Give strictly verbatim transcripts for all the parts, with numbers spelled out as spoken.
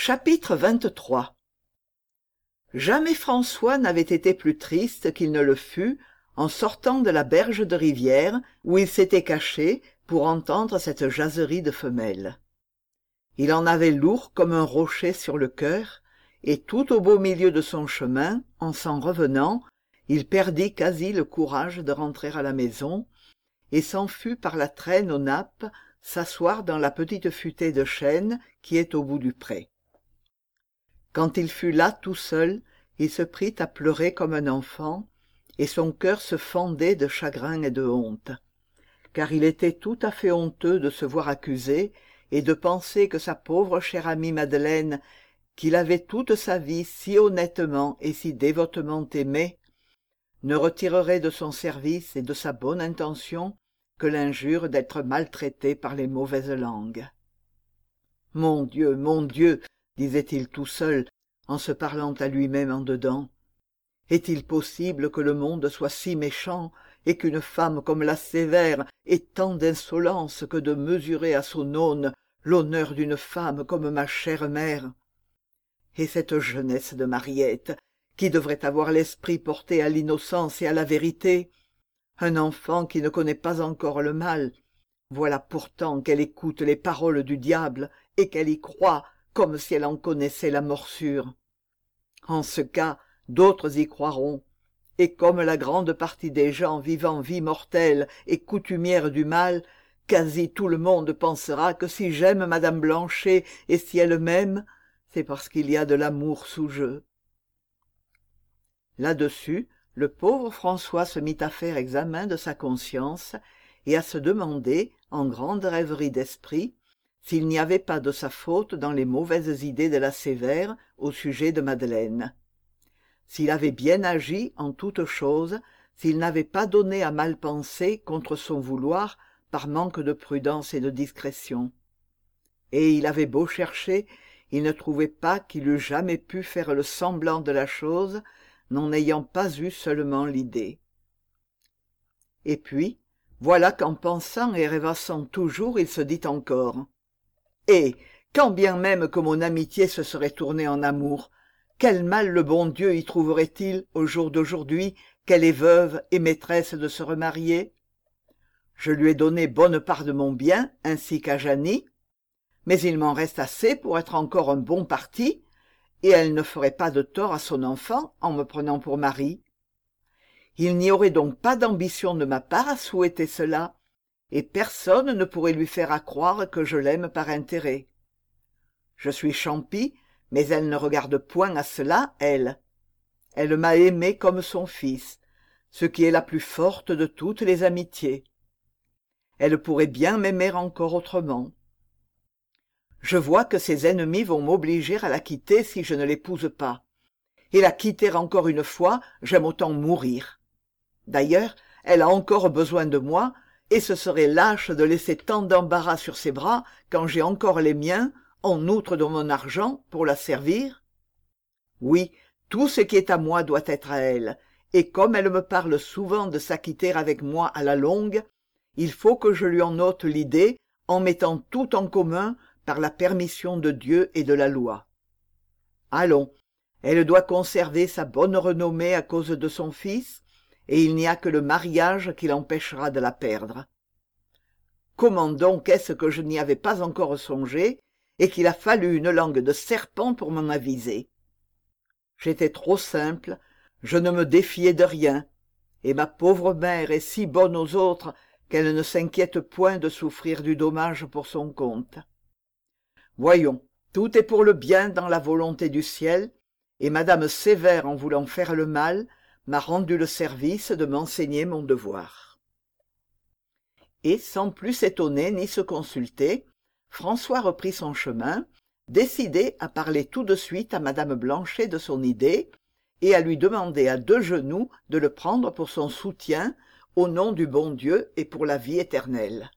Chapitre vingt-trois. Jamais François n'avait été plus triste qu'il ne le fut en sortant de la berge de rivière où il s'était caché pour entendre cette jaserie de femelles. Il en avait lourd comme un rocher sur le cœur, et tout au beau milieu de son chemin, en s'en revenant, il perdit quasi le courage de rentrer à la maison, et s'en fut par la traîne aux nappes s'asseoir dans la petite futaie de chêne qui est au bout du pré. Quand il fut là tout seul, il se prit à pleurer comme un enfant, et son cœur se fendait de chagrin et de honte, car il était tout à fait honteux de se voir accusé et de penser que sa pauvre chère amie Madeleine, qu'il avait toute sa vie si honnêtement et si dévotement aimée, ne retirerait de son service et de sa bonne intention que l'injure d'être maltraité par les mauvaises langues. « Mon Dieu, mon Dieu !» disait-il tout seul, en se parlant à lui-même en dedans. « Est-il possible que le monde soit si méchant et qu'une femme comme la Sévère ait tant d'insolence que de mesurer à son aune l'honneur d'une femme comme ma chère mère? Et cette jeunesse de Mariette, qui devrait avoir l'esprit porté à l'innocence et à la vérité, un enfant qui ne connaît pas encore le mal, voilà pourtant qu'elle écoute les paroles du diable et qu'elle y croit comme si elle en connaissait la morsure. En ce cas, d'autres y croiront, et comme la grande partie des gens vivant vie mortelle et coutumière du mal, quasi tout le monde pensera que si j'aime madame Blanchet et si elle m'aime, c'est parce qu'il y a de l'amour sous jeu. » Là-dessus, le pauvre François se mit à faire examen de sa conscience et à se demander, en grande rêverie d'esprit, s'il n'y avait pas de sa faute dans les mauvaises idées de la Sévère au sujet de Madeleine. S'il avait bien agi en toutes choses, s'il n'avait pas donné à mal penser contre son vouloir par manque de prudence et de discrétion. Et il avait beau chercher, il ne trouvait pas qu'il eût jamais pu faire le semblant de la chose, n'en ayant pas eu seulement l'idée. Et puis, voilà qu'en pensant et rêvassant toujours, il se dit encore: « Et, quand bien même que mon amitié se serait tournée en amour, quel mal le bon Dieu y trouverait-il, au jour d'aujourd'hui, qu'elle est veuve et maîtresse de se remarier? Je lui ai donné bonne part de mon bien, ainsi qu'à Jeannie, mais il m'en reste assez pour être encore un bon parti, et elle ne ferait pas de tort à son enfant en me prenant pour mari. Il n'y aurait donc pas d'ambition de ma part à souhaiter cela, et personne ne pourrait lui faire accroire que je l'aime par intérêt. Je suis champi, mais elle ne regarde point à cela, elle. Elle m'a aimé comme son fils, ce qui est la plus forte de toutes les amitiés. Elle pourrait bien m'aimer encore autrement. Je vois que ses ennemis vont m'obliger à la quitter si je ne l'épouse pas. Et la quitter encore une fois, j'aime autant mourir. D'ailleurs, elle a encore besoin de moi, et ce serait lâche de laisser tant d'embarras sur ses bras quand j'ai encore les miens, en outre de mon argent, pour la servir. Oui, tout ce qui est à moi doit être à elle, et comme elle me parle souvent de s'acquitter avec moi à la longue, il faut que je lui en ôte l'idée en mettant tout en commun par la permission de Dieu et de la loi. Allons, elle doit conserver sa bonne renommée à cause de son fils, et il n'y a que le mariage qui l'empêchera de la perdre. Comment donc est-ce que je n'y avais pas encore songé, et qu'il a fallu une langue de serpent pour m'en aviser? J'étais trop simple, je ne me défiais de rien, et ma pauvre mère est si bonne aux autres qu'elle ne s'inquiète point de souffrir du dommage pour son compte. Voyons, tout est pour le bien dans la volonté du ciel, et madame Sévère, en voulant faire le mal, m'a rendu le service de m'enseigner mon devoir. » Et sans plus s'étonner ni se consulter, François reprit son chemin, décidé à parler tout de suite à madame Blanchet de son idée, et à lui demander à deux genoux de le prendre pour son soutien, au nom du bon Dieu et pour la vie éternelle.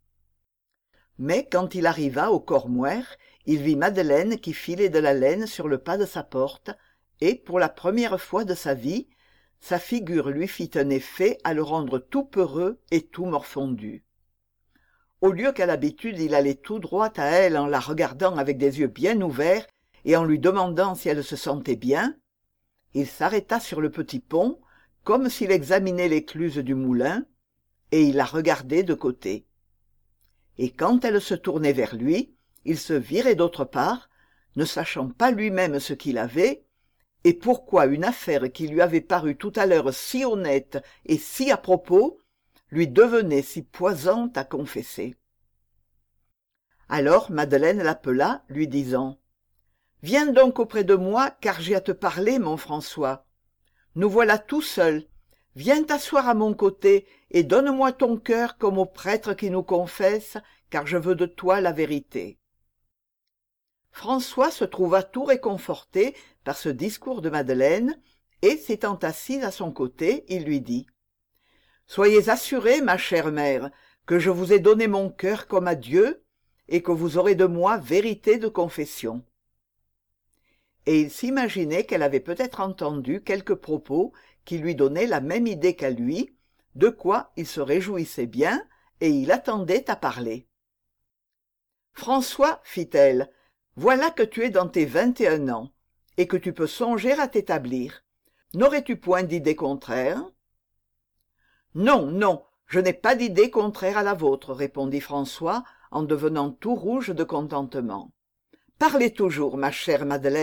Mais quand il arriva au Cormouer, il vit Madeleine qui filait de la laine sur le pas de sa porte, et, pour la première fois de sa vie, sa figure lui fit un effet à le rendre tout peureux et tout morfondu. Au lieu qu'à l'habitude il allait tout droit à elle en la regardant avec des yeux bien ouverts, et en lui demandant si elle se sentait bien, il s'arrêta sur le petit pont, comme s'il examinait l'écluse du moulin, et il la regardait de côté. Et quand elle se tournait vers lui, il se virait d'autre part, ne sachant pas lui-même ce qu'il avait, et pourquoi une affaire qui lui avait paru tout à l'heure si honnête et si à propos lui devenait si poisante à confesser. Alors Madeleine l'appela, lui disant « Viens donc auprès de moi, car j'ai à te parler, mon François. Nous voilà tout seuls. Viens t'asseoir à mon côté et donne-moi ton cœur comme au prêtre qui nous confesse, car je veux de toi la vérité. » François se trouva tout réconforté par ce discours de Madeleine, et s'étant assis à son côté, il lui dit « Soyez assurée, ma chère mère, que je vous ai donné mon cœur comme à Dieu, et que vous aurez de moi vérité de confession. » Et il s'imaginait qu'elle avait peut-être entendu quelques propos qui lui donnaient la même idée qu'à lui, de quoi il se réjouissait bien, et il attendait à parler. « François, fit-elle, voilà que tu es dans tes vingt et un ans, et que tu peux songer à t'établir. N'aurais-tu point d'idée contraire ? » « Non, non, je n'ai pas d'idée contraire à la vôtre, répondit François, en devenant tout rouge de contentement. « Parlez toujours, ma chère Madeleine. »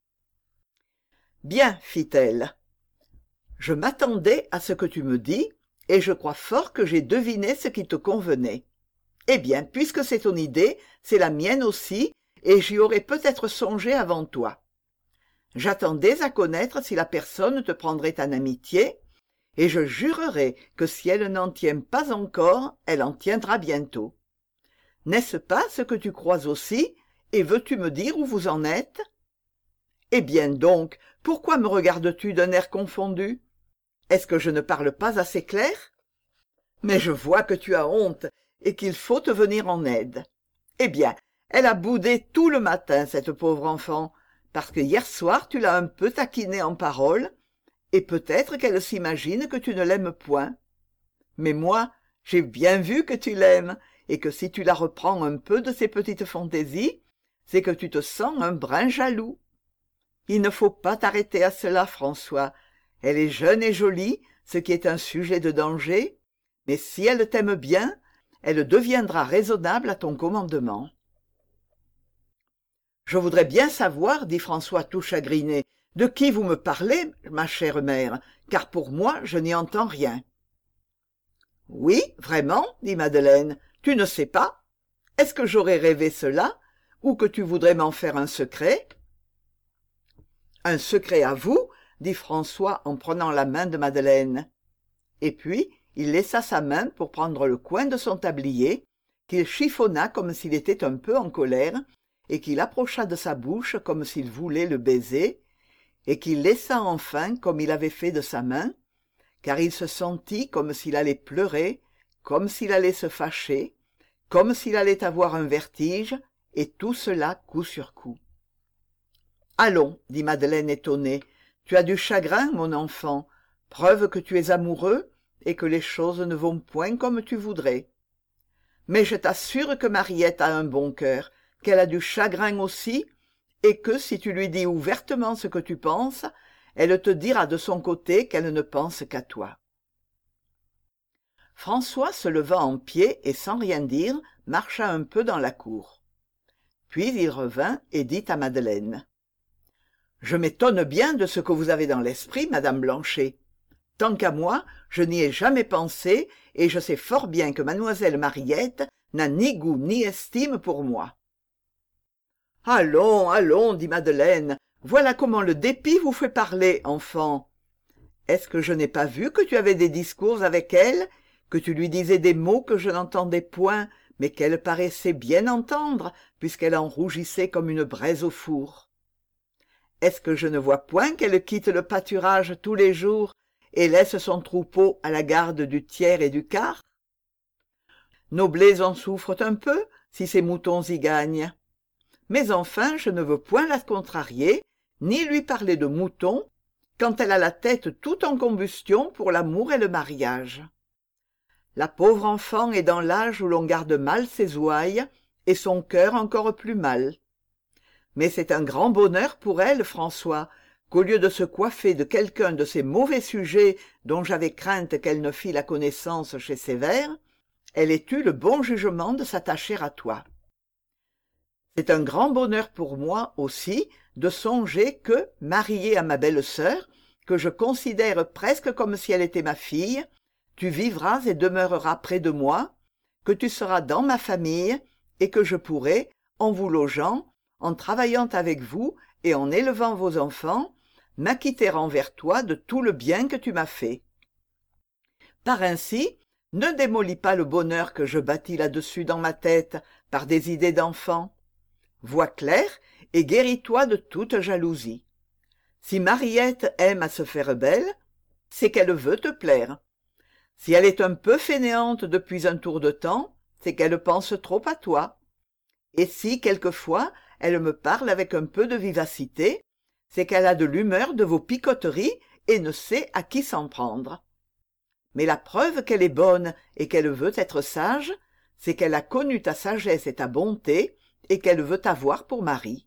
« Bien, fit-elle. Je m'attendais à ce que tu me dis, et je crois fort que j'ai deviné ce qui te convenait. Eh bien, puisque c'est ton idée, c'est la mienne aussi, et j'y aurais peut-être songé avant toi. J'attendais à connaître si la personne te prendrait en amitié, et je jurerais que si elle n'en tient pas encore, elle en tiendra bientôt. N'est-ce pas ce que tu crois aussi, et veux-tu me dire où vous en êtes ? Eh bien donc, pourquoi me regardes-tu d'un air confondu ? Est-ce que je ne parle pas assez clair ? Mais je vois que tu as honte, et qu'il faut te venir en aide. Eh bien, elle a boudé tout le matin, cette pauvre enfant, parce que hier soir tu l'as un peu taquinée en paroles, et peut-être qu'elle s'imagine que tu ne l'aimes point. Mais moi, j'ai bien vu que tu l'aimes, et que si tu la reprends un peu de ses petites fantaisies, c'est que tu te sens un brin jaloux. Il ne faut pas t'arrêter à cela, François. Elle est jeune et jolie, ce qui est un sujet de danger, mais si elle t'aime bien, elle deviendra raisonnable à ton commandement. « Je voudrais bien savoir, dit François tout chagriné, de qui vous me parlez, ma chère mère, car pour moi je n'y entends rien. »« Oui, vraiment, dit Madeleine, tu ne sais pas ? Est-ce que j'aurais rêvé cela, ou que tu voudrais m'en faire un secret ?»« Un secret à vous, dit François en prenant la main de Madeleine. Et puis il laissa sa main pour prendre le coin de son tablier, qu'il chiffonna comme s'il était un peu en colère, et qu'il approcha de sa bouche comme s'il voulait le baiser, et qu'il laissa enfin comme il avait fait de sa main, car il se sentit comme s'il allait pleurer, comme s'il allait se fâcher, comme s'il allait avoir un vertige, et tout cela coup sur coup. « Allons, dit Madeleine étonnée, tu as du chagrin, mon enfant, preuve que tu es amoureux et que les choses ne vont point comme tu voudrais. Mais je t'assure que Mariette a un bon cœur, qu'elle a du chagrin aussi, et que si tu lui dis ouvertement ce que tu penses, elle te dira de son côté qu'elle ne pense qu'à toi. » François se leva en pied et sans rien dire, marcha un peu dans la cour. Puis il revint et dit à Madeleine. « Je m'étonne bien de ce que vous avez dans l'esprit, madame Blanchet. Tant qu'à moi, je n'y ai jamais pensé, et je sais fort bien que mademoiselle Mariette n'a ni goût ni estime pour moi. »« Allons, allons, dit Madeleine, voilà comment le dépit vous fait parler, enfant. Est-ce que je n'ai pas vu que tu avais des discours avec elle, que tu lui disais des mots que je n'entendais point, mais qu'elle paraissait bien entendre, puisqu'elle en rougissait comme une braise au four? Est-ce que je ne vois point qu'elle quitte le pâturage tous les jours et laisse son troupeau à la garde du tiers et du quart? Nos blés en souffrent un peu, si ses moutons y gagnent. Mais enfin, je ne veux point la contrarier, ni lui parler de moutons, quand elle a la tête tout en combustion pour l'amour et le mariage. La pauvre enfant est dans l'âge où l'on garde mal ses ouailles, et son cœur encore plus mal. mais c'est un grand bonheur pour elle, François, qu'au lieu de se coiffer de quelqu'un de ces mauvais sujets dont j'avais crainte qu'elle ne fît la connaissance chez Sévère, elle ait eu le bon jugement de s'attacher à toi. C'est un grand bonheur pour moi aussi de songer que, mariée à ma belle-sœur, que je considère presque comme si elle était ma fille, tu vivras et demeureras près de moi, que tu seras dans ma famille, et que je pourrai, en vous logeant, en travaillant avec vous et en élevant vos enfants, m'acquitter envers toi de tout le bien que tu m'as fait. Par ainsi, ne démolis pas le bonheur que je bâtis là-dessus dans ma tête par des idées d'enfant. Vois clair et guéris-toi de toute jalousie. Si Mariette aime à se faire belle, c'est qu'elle veut te plaire. Si elle est un peu fainéante depuis un tour de temps, c'est qu'elle pense trop à toi. Et si, quelquefois, elle me parle avec un peu de vivacité, c'est qu'elle a de l'humeur de vos picoteries et ne sait à qui s'en prendre. Mais la preuve qu'elle est bonne et qu'elle veut être sage, c'est qu'elle a connu ta sagesse et ta bonté, et qu'elle veut t'avoir pour mari.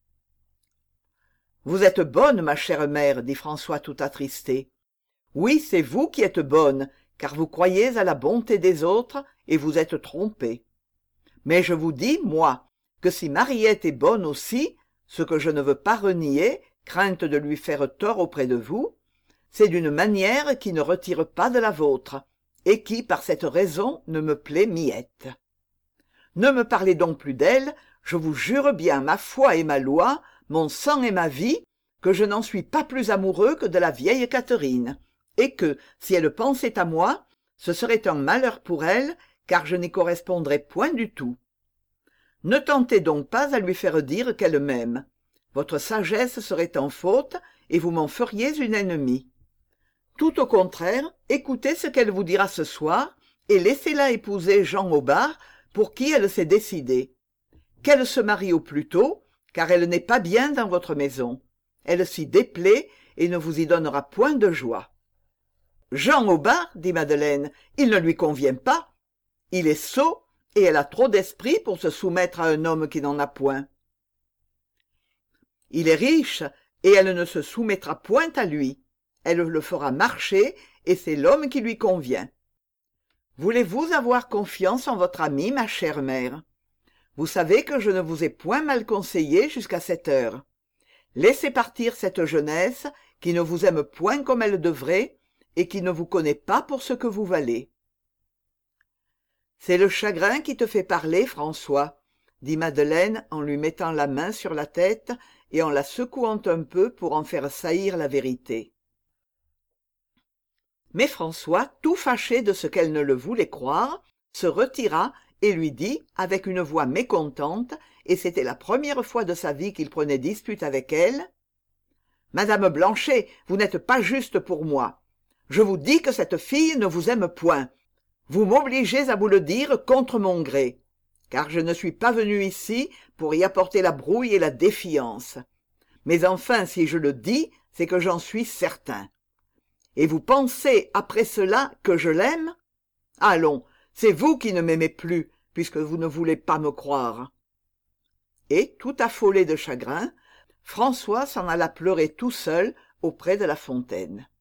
« Vous êtes bonne, ma chère mère, dit François tout attristé. Oui, c'est vous qui êtes bonne, car vous croyez à la bonté des autres et vous êtes trompée. Mais je vous dis, moi, que si Mariette est bonne aussi, ce que je ne veux pas renier, crainte de lui faire tort auprès de vous, c'est d'une manière qui ne retire pas de la vôtre, et qui, par cette raison, ne me plaît miette. Ne me parlez donc plus d'elle, je vous jure bien ma foi et ma loi, mon sang et ma vie, que je n'en suis pas plus amoureux que de la vieille Catherine, et que, si elle pensait à moi, ce serait un malheur pour elle, car je n'y correspondrais point du tout. Ne tentez donc pas à lui faire dire qu'elle m'aime. Votre sagesse serait en faute, et vous m'en feriez une ennemie. Tout au contraire, écoutez ce qu'elle vous dira ce soir, et laissez-la épouser Jean Aubard, pour qui elle s'est décidée. Qu'elle se marie au plus tôt, car elle n'est pas bien dans votre maison. Elle s'y déplaît et ne vous y donnera point de joie. « Jean Aubard, dit Madeleine, il ne lui convient pas. Il est sot, et elle a trop d'esprit pour se soumettre à un homme qui n'en a point. Il est riche, et elle ne se soumettra point à lui. Elle le fera marcher, et c'est l'homme qui lui convient. Voulez-vous avoir confiance en votre ami, ma chère mère? Vous savez que je ne vous ai point mal conseillé jusqu'à cette heure. Laissez partir cette jeunesse qui ne vous aime point comme elle devrait et qui ne vous connaît pas pour ce que vous valez. C'est le chagrin qui te fait parler, François, dit Madeleine en lui mettant la main sur la tête et en la secouant un peu pour en faire saillir la vérité. Mais François, tout fâché de ce qu'elle ne le voulait croire, se retira et lui dit, avec une voix mécontente, et c'était la première fois de sa vie qu'il prenait dispute avec elle, « Madame Blanchet, vous n'êtes pas juste pour moi. Je vous dis que cette fille ne vous aime point. Vous m'obligez à vous le dire contre mon gré, car je ne suis pas venu ici pour y apporter la brouille et la défiance. Mais enfin, si je le dis, c'est que j'en suis certain. Et vous pensez, après cela, que je l'aime? Allons, c'est vous qui ne m'aimez plus, puisque vous ne voulez pas me croire. » Et, tout affolé de chagrin, François s'en alla pleurer tout seul auprès de la fontaine.